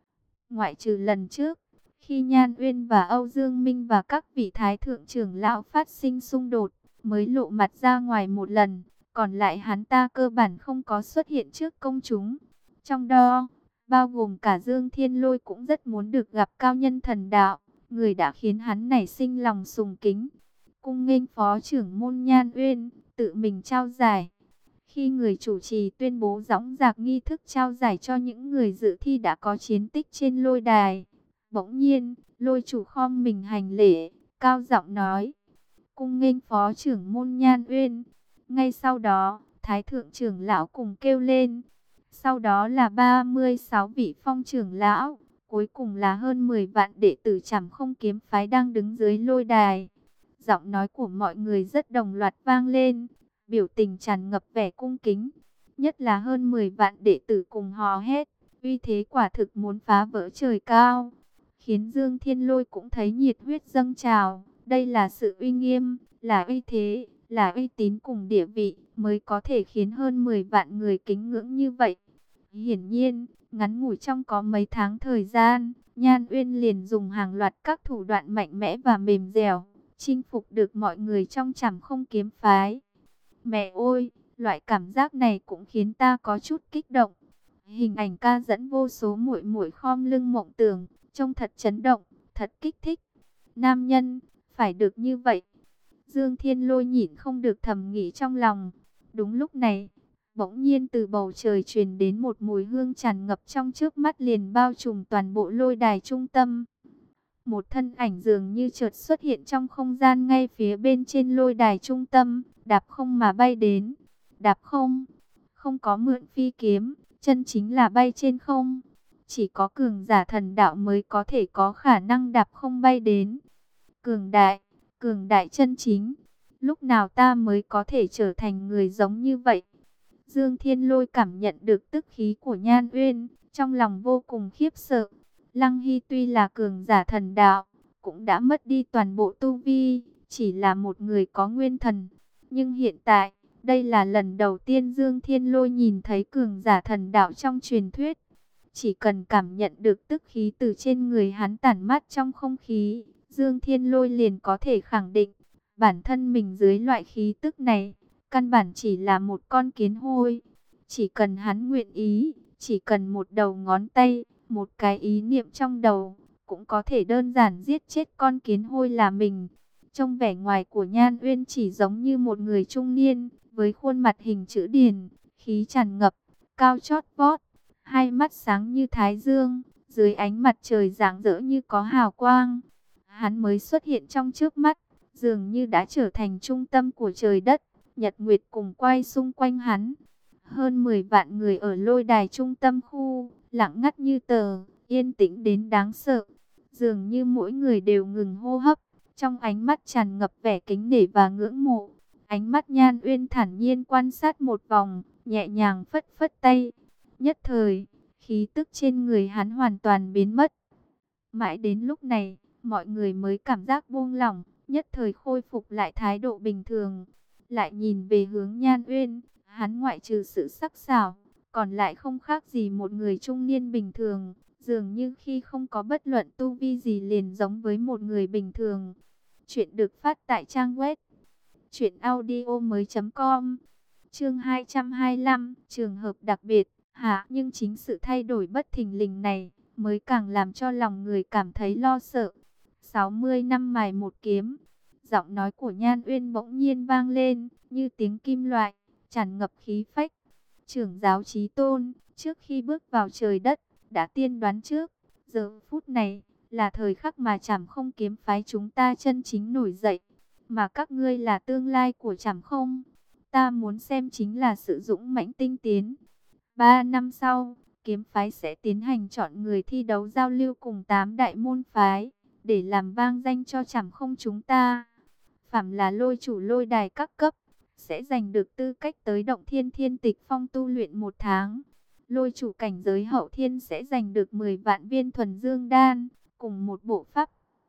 Ngoại trừ lần trước, khi Nhan Uyên và Âu Dương Minh và các vị thái thượng trưởng lão phát sinh xung đột, mới lộ mặt ra ngoài một lần. Còn lại hắn ta cơ bản không có xuất hiện trước công chúng. Trong đó, bao gồm cả Dương Thiên Lôi cũng rất muốn được gặp cao nhân thần đạo, người đã khiến hắn nảy sinh lòng sùng kính. Cung nghênh Phó trưởng môn Nhan Uyên tự mình trao giải. Khi người chủ trì tuyên bố dõng dạc nghi thức trao giải cho những người dự thi đã có chiến tích trên lôi đài, bỗng nhiên, lôi chủ khom mình hành lễ, cao giọng nói, cung nghênh Phó trưởng môn Nhan Uyên. Ngay sau đó, Thái thượng trưởng lão cùng kêu lên. Sau đó là ba mươi sáu vị phong trưởng lão, cuối cùng là hơn mười vạn đệ tử Trảm Không Kiếm Phái đang đứng dưới lôi đài. Giọng nói của mọi người rất đồng loạt vang lên, biểu tình tràn ngập vẻ cung kính. Nhất là hơn mười vạn đệ tử cùng hò hét, uy thế quả thực muốn phá vỡ trời cao, khiến Dương Thiên Lôi cũng thấy nhiệt huyết dâng trào. Đây là sự uy nghiêm, là uy thế, là uy tín cùng địa vị, mới có thể khiến hơn mười vạn người kính ngưỡng như vậy. Hiển nhiên, ngắn ngủi trong có mấy tháng thời gian, Nhan Uyên liền dùng hàng loạt các thủ đoạn mạnh mẽ và mềm dẻo, chinh phục được mọi người trong Trảm Không Kiếm Phái. Mẹ ơi, loại cảm giác này cũng khiến ta có chút kích động. Hình ảnh ca dẫn vô số muội muội khom lưng mộng tưởng, trông thật chấn động, thật kích thích. Nam nhân, phải được như vậy. Dương Thiên Lôi nhịn không được thầm nghĩ trong lòng. Đúng lúc này, bỗng nhiên từ bầu trời truyền đến một mùi hương tràn ngập, trong chớp mắt liền bao trùm toàn bộ lôi đài trung tâm. Một thân ảnh dường như chợt xuất hiện trong không gian ngay phía bên trên lôi đài trung tâm, đạp không mà bay đến. Đạp không, không có mượn phi kiếm, chân chính là bay trên không. Chỉ có cường giả thần đạo mới có thể có khả năng đạp không bay đến. Cường đại, cường đại chân chính. Lúc nào ta mới có thể trở thành người giống như vậy? Dương Thiên Lôi cảm nhận được tức khí của Nhan Uyên, trong lòng vô cùng khiếp sợ. Lăng Hy tuy là cường giả thần đạo, cũng đã mất đi toàn bộ tu vi, chỉ là một người có nguyên thần. Nhưng hiện tại, đây là lần đầu tiên Dương Thiên Lôi nhìn thấy cường giả thần đạo trong truyền thuyết. Chỉ cần cảm nhận được tức khí từ trên người hắn tản mát trong không khí, Dương Thiên Lôi liền có thể khẳng định, bản thân mình dưới loại khí tức này, căn bản chỉ là một con kiến hôi. Chỉ cần hắn nguyện ý, chỉ cần một đầu ngón tay, một cái ý niệm trong đầu, cũng có thể đơn giản giết chết con kiến hôi là mình. Trong vẻ ngoài của Nhan Uyên chỉ giống như một người trung niên, với khuôn mặt hình chữ điền, khí tràn ngập, cao chót vót, hai mắt sáng như thái dương, dưới ánh mặt trời rạng rỡ như có hào quang. Hắn mới xuất hiện trong trước mắt, dường như đã trở thành trung tâm của trời đất, nhật nguyệt cùng quay xung quanh hắn. Hơn mười vạn người ở lôi đài trung tâm khu, lặng ngắt như tờ, yên tĩnh đến đáng sợ. Dường như mỗi người đều ngừng hô hấp, trong ánh mắt tràn ngập vẻ kính nể và ngưỡng mộ. Ánh mắt Nhan Uyên thản nhiên quan sát một vòng, nhẹ nhàng phất phất tay. Nhất thời, khí tức trên người hắn hoàn toàn biến mất. Mãi đến lúc này, mọi người mới cảm giác buông lỏng, nhất thời khôi phục lại thái độ bình thường. Lại nhìn về hướng Nhan Uyên, hắn ngoại trừ sự sắc sảo, còn lại không khác gì một người trung niên bình thường. Dường như khi không có bất luận tu vi gì liền giống với một người bình thường. Chuyện được phát tại trang web truyện audio mới chấm com. Chương hai trăm hai mươi lăm, trường hợp đặc biệt. Hả, nhưng chính sự thay đổi bất thình lình này mới càng làm cho lòng người cảm thấy lo sợ. sáu mươi năm mài một kiếm. Giọng nói của Nhan Uyên bỗng nhiên vang lên, như tiếng kim loại, tràn ngập khí phách. Trưởng giáo chí tôn, trước khi bước vào trời đất, đã tiên đoán trước. Giờ phút này, là thời khắc mà Trảm Không kiếm phái chúng ta chân chính nổi dậy. Mà các ngươi là tương lai của Trảm Không. Ta muốn xem chính là sự dũng mãnh tinh tiến. Ba năm sau, kiếm phái sẽ tiến hành chọn người thi đấu giao lưu cùng tám đại môn phái, để làm vang danh cho Trảm Không chúng ta. Phạm là lôi chủ lôi đài các cấp, sẽ giành được tư cách tới động thiên thiên tịch phong tu luyện một tháng. Lôi chủ cảnh giới hậu thiên sẽ giành được mười vạn viên thuần dương đan, cùng một bộ pháp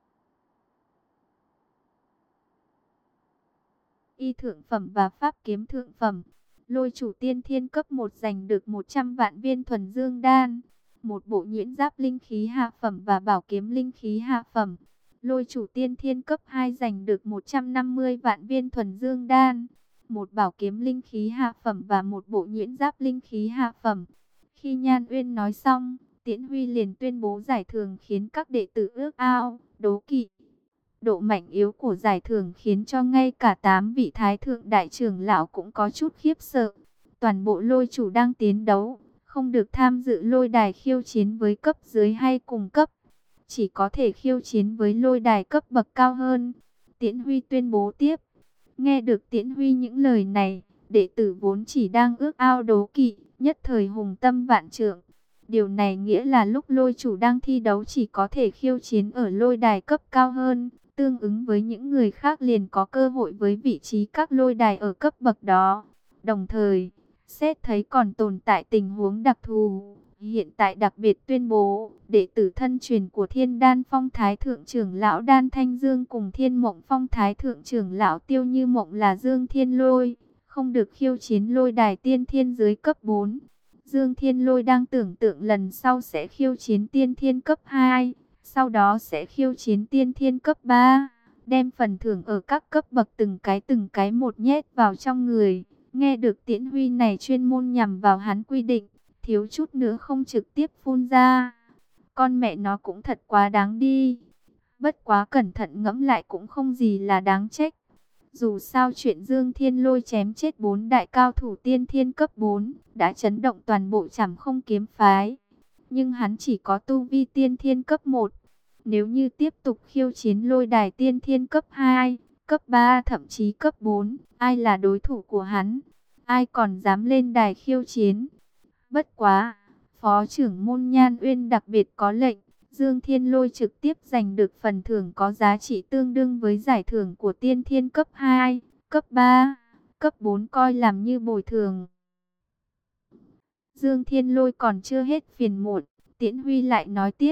y thượng phẩm và pháp kiếm thượng phẩm. Lôi chủ tiên thiên cấp một giành được một trăm vạn viên thuần dương đan, một bộ nhuyễn giáp linh khí hạ phẩm và bảo kiếm linh khí hạ phẩm. Lôi chủ tiên thiên cấp hai giành được một trăm năm mươi vạn viên thuần dương đan, một bảo kiếm linh khí hạ phẩm và một bộ nhuyễn giáp linh khí hạ phẩm. Khi Nhan Uyên nói xong, Tiễn Huy liền tuyên bố giải thưởng khiến các đệ tử ước ao, đố kỵ. Độ mạnh yếu của giải thưởng khiến cho ngay cả tám vị thái thượng đại trưởng lão cũng có chút khiếp sợ. Toàn bộ lôi chủ đang tiến đấu, không được tham dự lôi đài khiêu chiến với cấp dưới hay cùng cấp, chỉ có thể khiêu chiến với lôi đài cấp bậc cao hơn. Tiễn Huy tuyên bố tiếp. Nghe được Tiễn Huy những lời này, đệ tử vốn chỉ đang ước ao đố kỵ, nhất thời hùng tâm vạn trượng. Điều này nghĩa là lúc lôi chủ đang thi đấu chỉ có thể khiêu chiến ở lôi đài cấp cao hơn, tương ứng với những người khác liền có cơ hội với vị trí các lôi đài ở cấp bậc đó. Đồng thời, xét thấy còn tồn tại tình huống đặc thù, hiện tại đặc biệt tuyên bố, đệ tử thân truyền của Thiên Đan Phong Thái Thượng trưởng lão Đan Thanh Dương cùng Thiên Mộng Phong Thái Thượng trưởng lão Tiêu Như Mộng là Dương Thiên Lôi, không được khiêu chiến lôi đài tiên thiên dưới cấp bốn. Dương Thiên Lôi đang tưởng tượng lần sau sẽ khiêu chiến tiên thiên cấp hai, sau đó sẽ khiêu chiến tiên thiên cấp ba, đem phần thưởng ở các cấp bậc từng cái từng cái một nhét vào trong người. Nghe được Tiễn Huy này chuyên môn nhằm vào hắn quy định, thiếu chút nữa không trực tiếp phun ra. Con mẹ nó cũng thật quá đáng đi. Bất quá cẩn thận ngẫm lại cũng không gì là đáng trách. Dù sao chuyện Dương Thiên Lôi chém chết bốn đại cao thủ tiên thiên cấp bốn đã chấn động toàn bộ Trảm Không kiếm phái. Nhưng hắn chỉ có tu vi tiên thiên cấp một. Nếu như tiếp tục khiêu chiến lôi đài tiên thiên cấp hai, cấp ba thậm chí cấp bốn, ai là đối thủ của hắn? Ai còn dám lên đài khiêu chiến? Bất quá, Phó trưởng môn Nhan Uyên đặc biệt có lệnh, Dương Thiên Lôi trực tiếp giành được phần thưởng có giá trị tương đương với giải thưởng của tiên thiên cấp hai, cấp ba, cấp bốn coi làm như bồi thường. Dương Thiên Lôi còn chưa hết phiền muộn, Tiễn Huy lại nói tiếp,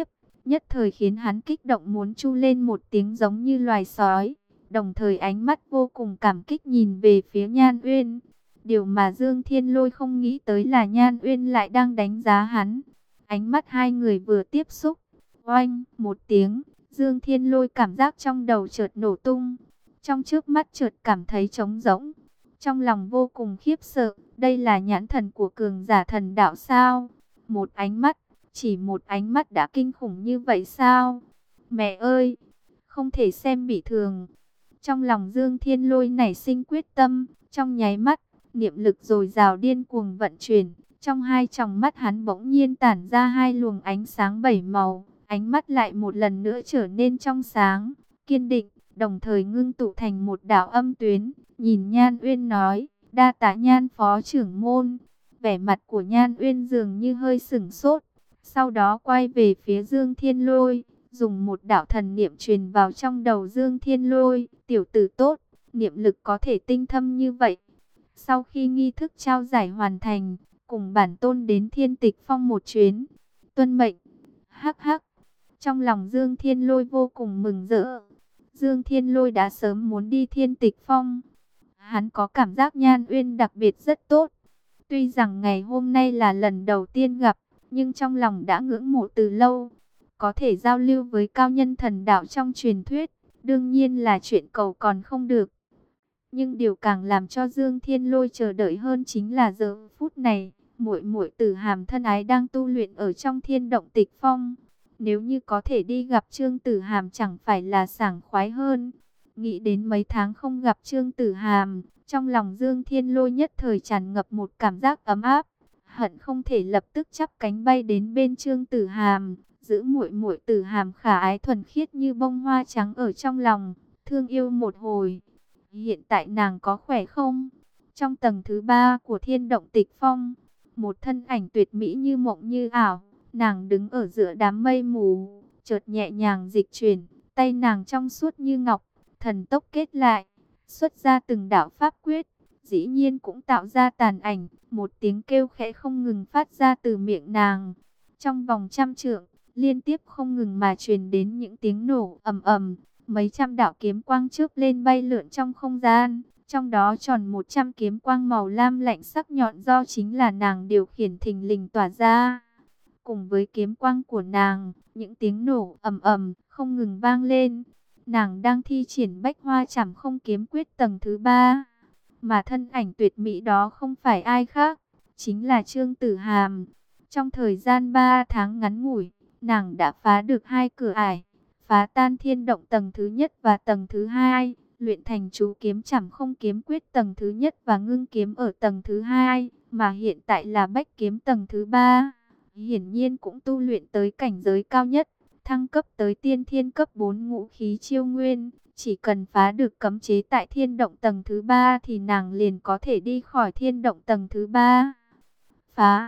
nhất thời khiến hắn kích động muốn chu lên một tiếng giống như loài sói, đồng thời ánh mắt vô cùng cảm kích nhìn về phía Nhan Uyên. Điều mà Dương Thiên Lôi không nghĩ tới là Nhan Uyên lại đang đánh giá hắn. Ánh mắt hai người vừa tiếp xúc, oanh một tiếng, Dương Thiên Lôi cảm giác trong đầu chợt nổ tung, trong trước mắt chợt cảm thấy trống rỗng, trong lòng vô cùng khiếp sợ. Đây là nhãn thần của cường giả thần đạo sao? Một ánh mắt, chỉ một ánh mắt đã kinh khủng như vậy sao? Mẹ ơi, không thể xem bỉ thường. Trong lòng Dương Thiên Lôi nảy sinh quyết tâm, trong nháy mắt, niệm lực dồi dào điên cuồng vận chuyển, trong hai tròng mắt hắn bỗng nhiên tản ra hai luồng ánh sáng bảy màu, ánh mắt lại một lần nữa trở nên trong sáng, kiên định, đồng thời ngưng tụ thành một đạo âm tuyến, nhìn Nhan Uyên nói, đa tạ Nhan phó trưởng môn. Vẻ mặt của Nhan Uyên dường như hơi sửng sốt, sau đó quay về phía Dương Thiên Lôi, dùng một đạo thần niệm truyền vào trong đầu Dương Thiên Lôi, tiểu tử tốt, niệm lực có thể tinh thâm như vậy. Sau khi nghi thức trao giải hoàn thành, cùng bản tôn đến Thiên Tịch Phong một chuyến. Tuân mệnh. Hắc hắc. Trong lòng Dương Thiên Lôi vô cùng mừng rỡ. Dương Thiên Lôi đã sớm muốn đi Thiên Tịch Phong. Hắn có cảm giác Nhan Uyên đặc biệt rất tốt. Tuy rằng ngày hôm nay là lần đầu tiên gặp, nhưng trong lòng đã ngưỡng mộ từ lâu. Có thể giao lưu với cao nhân thần đạo trong truyền thuyết, đương nhiên là chuyện cầu còn không được. Nhưng điều càng làm cho Dương Thiên Lôi chờ đợi hơn chính là giờ phút này, muội muội Tử Hàm thân ái đang tu luyện ở trong Thiên Động Tịch Phong. Nếu như có thể đi gặp Trương Tử Hàm chẳng phải là sảng khoái hơn. Nghĩ đến mấy tháng không gặp Trương Tử Hàm, trong lòng Dương Thiên Lôi nhất thời tràn ngập một cảm giác ấm áp, hận không thể lập tức chắp cánh bay đến bên Trương Tử Hàm, giữ muội muội Tử Hàm khả ái thuần khiết như bông hoa trắng ở trong lòng, thương yêu một hồi. Hiện tại nàng có khỏe không? Trong tầng thứ ba của Thiên Động Tịch Phong, một thân ảnh tuyệt mỹ như mộng như ảo, nàng đứng ở giữa đám mây mù, chợt nhẹ nhàng dịch chuyển, tay nàng trong suốt như ngọc, thần tốc kết lại, xuất ra từng đạo pháp quyết, dĩ nhiên cũng tạo ra tàn ảnh, một tiếng kêu khẽ không ngừng phát ra từ miệng nàng. Trong vòng trăm trượng, liên tiếp không ngừng mà truyền đến những tiếng nổ ầm ầm, mấy trăm đạo kiếm quang chớp lên bay lượn trong không gian, trong đó tròn một trăm kiếm quang màu lam lạnh sắc nhọn do chính là nàng điều khiển thình lình tỏa ra. Cùng với kiếm quang của nàng, những tiếng nổ ầm ầm không ngừng vang lên. Nàng đang thi triển Bách Hoa Trảm Không kiếm quyết tầng thứ ba, mà thân ảnh tuyệt mỹ đó không phải ai khác, chính là Trương Tử Hàm. Trong thời gian ba tháng ngắn ngủi, nàng đã phá được hai cửa ải, phá tan Thiên Động tầng thứ nhất và tầng thứ hai, luyện thành chú kiếm Trảm Không kiếm quyết tầng thứ nhất và ngưng kiếm ở tầng thứ hai, mà hiện tại là Bách kiếm tầng thứ ba. Hiển nhiên cũng tu luyện tới cảnh giới cao nhất, thăng cấp tới tiên thiên cấp bốn ngũ khí chiêu nguyên. Chỉ cần phá được cấm chế tại Thiên Động tầng thứ ba thì nàng liền có thể đi khỏi Thiên Động tầng thứ ba. Phá!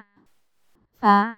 Phá!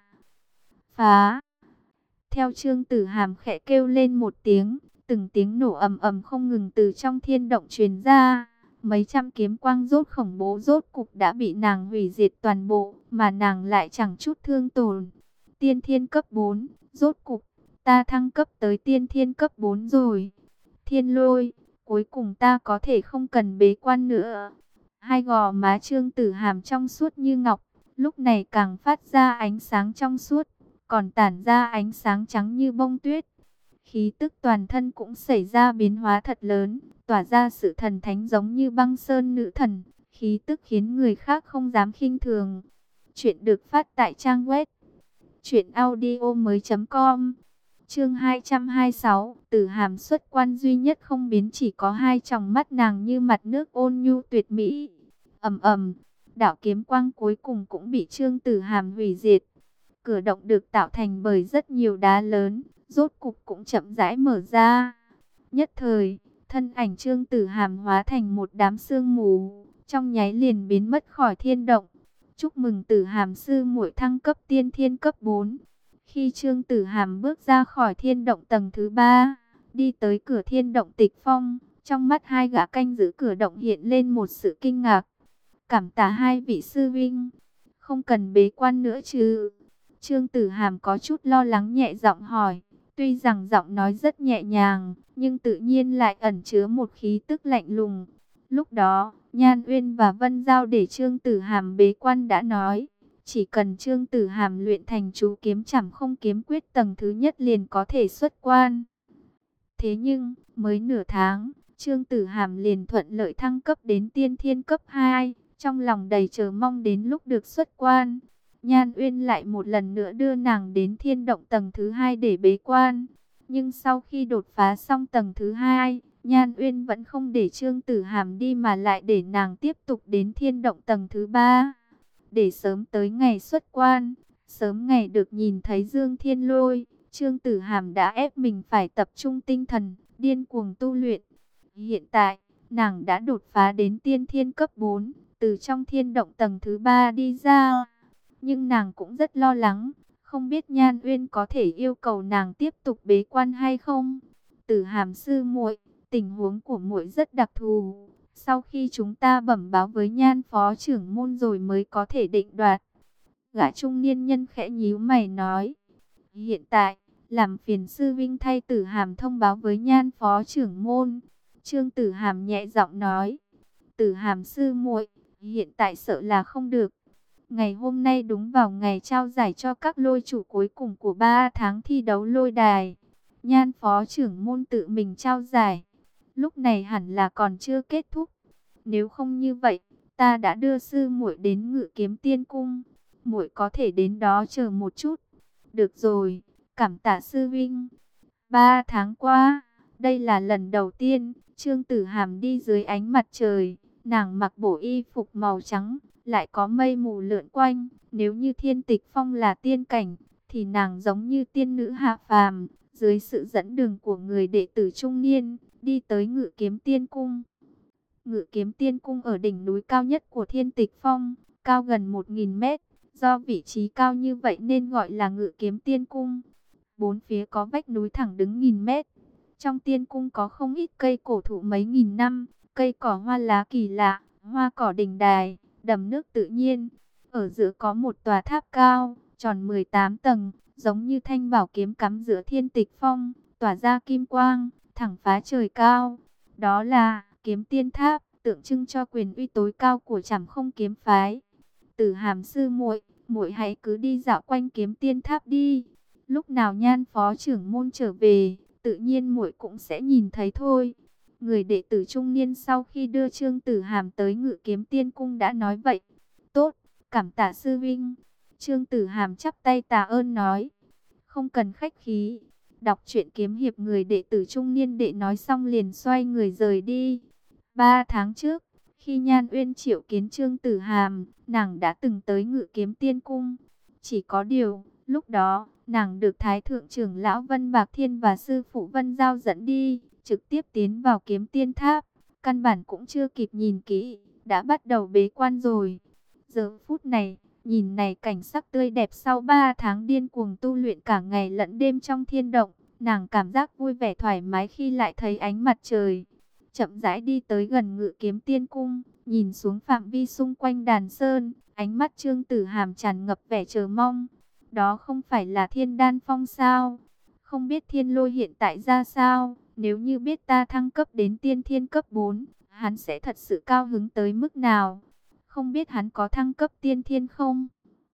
Phá! Theo Trương Tử Hàm khẽ kêu lên một tiếng, từng tiếng nổ ầm ầm không ngừng từ trong Thiên Động truyền ra. Mấy trăm kiếm quang rốt khủng bố rốt cục đã bị nàng hủy diệt toàn bộ, mà nàng lại chẳng chút thương tổn. Tiên thiên cấp bốn, rốt cục, ta thăng cấp tới tiên thiên cấp bốn rồi. Thiên Lôi, cuối cùng ta có thể không cần bế quan nữa. Hai gò má Trương Tử Hàm trong suốt như ngọc, lúc này càng phát ra ánh sáng trong suốt, còn tản ra ánh sáng trắng như bông tuyết. Khí tức toàn thân cũng xảy ra biến hóa thật lớn, tỏa ra sự thần thánh giống như băng sơn nữ thần, khí tức khiến người khác không dám khinh thường. Chuyện được phát tại trang web truyện audio mới chấm com. Chương hai trăm hai mươi sáu, Tử Hàm xuất quan duy nhất không biến, chỉ có hai tròng mắt nàng như mặt nước ôn nhu tuyệt mỹ. Ầm ầm, đạo kiếm quang cuối cùng cũng bị Trương Tử Hàm hủy diệt. Cửa động được tạo thành bởi rất nhiều đá lớn, rốt cục cũng chậm rãi mở ra. Nhất thời, thân ảnh Trương Tử Hàm hóa thành một đám sương mù, trong nháy liền biến mất khỏi Thiên Động. Chúc mừng Tử Hàm sư muội thăng cấp tiên thiên cấp bốn. Khi Trương Tử Hàm bước ra khỏi Thiên Động tầng thứ ba, đi tới cửa Thiên Động Tịch Phong, trong mắt hai gã canh giữ cửa động hiện lên một sự kinh ngạc. Cảm tạ hai vị sư vinh, không cần bế quan nữa chứ? Trương Tử Hàm có chút lo lắng nhẹ giọng hỏi. Tuy rằng giọng nói rất nhẹ nhàng, nhưng tự nhiên lại ẩn chứa một khí tức lạnh lùng. Lúc đó, Nhan Uyên và Vân Giao để Trương Tử Hàm bế quan đã nói, chỉ cần Trương Tử Hàm luyện thành chú kiếm Trảm Không kiếm quyết tầng thứ nhất liền có thể xuất quan. Thế nhưng, mới nửa tháng, Trương Tử Hàm liền thuận lợi thăng cấp đến tiên thiên cấp hai, trong lòng đầy chờ mong đến lúc được xuất quan. Nhan Uyên lại một lần nữa đưa nàng đến thiên động tầng thứ hai để bế quan. Nhưng sau khi đột phá xong tầng thứ hai, Nhan Uyên vẫn không để Trương Tử Hàm đi mà lại để nàng tiếp tục đến thiên động tầng thứ ba. Để sớm tới ngày xuất quan, sớm ngày được nhìn thấy Dương Thiên Lôi, Trương Tử Hàm đã ép mình phải tập trung tinh thần, điên cuồng tu luyện. Hiện tại, nàng đã đột phá đến tiên thiên cấp bốn, từ trong thiên động tầng thứ ba đi ra. Nhưng nàng cũng rất lo lắng, không biết Nhan Uyên có thể yêu cầu nàng tiếp tục bế quan hay không. Tử Hàm sư muội, tình huống của muội rất đặc thù. Sau khi chúng ta bẩm báo với Nhan phó trưởng môn rồi mới có thể định đoạt. Gã trung niên nhân khẽ nhíu mày nói. Hiện tại, làm phiền sư vinh thay Tử Hàm thông báo với Nhan phó trưởng môn. Trương Tử Hàm nhẹ giọng nói. Tử Hàm sư muội, hiện tại sợ là không được. Ngày hôm nay đúng vào ngày trao giải cho các lôi chủ cuối cùng của ba tháng thi đấu lôi đài. Nhan phó trưởng môn tự mình trao giải. Lúc này hẳn là còn chưa kết thúc. Nếu không như vậy, ta đã đưa sư muội đến Ngự Kiếm Tiên Cung. Muội có thể đến đó chờ một chút. Được rồi, cảm tạ sư vinh. Ba tháng qua, đây là lần đầu tiên Trương Tử Hàm đi dưới ánh mặt trời. Nàng mặc bộ y phục màu trắng, lại có mây mù lượn quanh. Nếu như Thiên Tịch Phong là tiên cảnh, thì nàng giống như tiên nữ hạ phàm, dưới sự dẫn đường của người đệ tử trung niên, đi tới Ngự Kiếm Tiên Cung. Ngự Kiếm Tiên Cung ở đỉnh núi cao nhất của Thiên Tịch Phong, cao gần một nghìn mét. Do vị trí cao như vậy nên gọi là Ngự Kiếm Tiên Cung. Bốn phía có vách núi thẳng đứng nghìn mét. Trong tiên cung có không ít cây cổ thụ mấy nghìn năm, cây cỏ hoa lá kỳ lạ, hoa cỏ đình đài, đầm nước tự nhiên. Ở giữa có một tòa tháp cao, tròn mười tám tầng, giống như thanh bảo kiếm cắm giữa Thiên Tịch Phong, tỏa ra kim quang, thẳng phá trời cao. Đó là Kiếm Tiên Tháp, tượng trưng cho quyền uy tối cao của Trảm Không kiếm phái. Tử Hàm sư muội, muội hãy cứ đi dạo quanh Kiếm Tiên Tháp đi. Lúc nào Nhan phó trưởng môn trở về, tự nhiên muội cũng sẽ nhìn thấy thôi. Người đệ tử trung niên sau khi đưa Trương Tử Hàm tới Ngự Kiếm Tiên Cung đã nói vậy. Tốt, cảm tạ sư vinh. Trương Tử Hàm chắp tay tạ ơn nói. Không cần khách khí. Đọc truyện kiếm hiệp, người đệ tử trung niên đệ nói xong liền xoay người rời đi. Ba tháng trước, khi Nhan Uyên triệu kiến Trương Tử Hàm, nàng đã từng tới Ngự Kiếm Tiên Cung. Chỉ có điều, lúc đó, nàng được Thái Thượng trưởng lão Vân Bạc Thiên và sư phụ Vân Giao dẫn đi, trực tiếp tiến vào Kiếm Tiên Tháp. Căn bản cũng chưa kịp nhìn kỹ, đã bắt đầu bế quan rồi. Giờ phút này, nhìn này cảnh sắc tươi đẹp sau ba tháng điên cuồng tu luyện cả ngày lẫn đêm trong thiên động, nàng cảm giác vui vẻ thoải mái khi lại thấy ánh mặt trời. Chậm rãi đi tới gần Ngự Kiếm Tiên Cung, nhìn xuống phạm vi xung quanh đàn sơn, ánh mắt Trương Tử Hàm tràn ngập vẻ chờ mong. Đó không phải là Thiên Đan Phong sao? Không biết Thiên Lôi hiện tại ra sao? Nếu như biết ta thăng cấp đến tiên thiên cấp bốn, hắn sẽ thật sự cao hứng tới mức nào? Không biết hắn có thăng cấp tiên thiên không?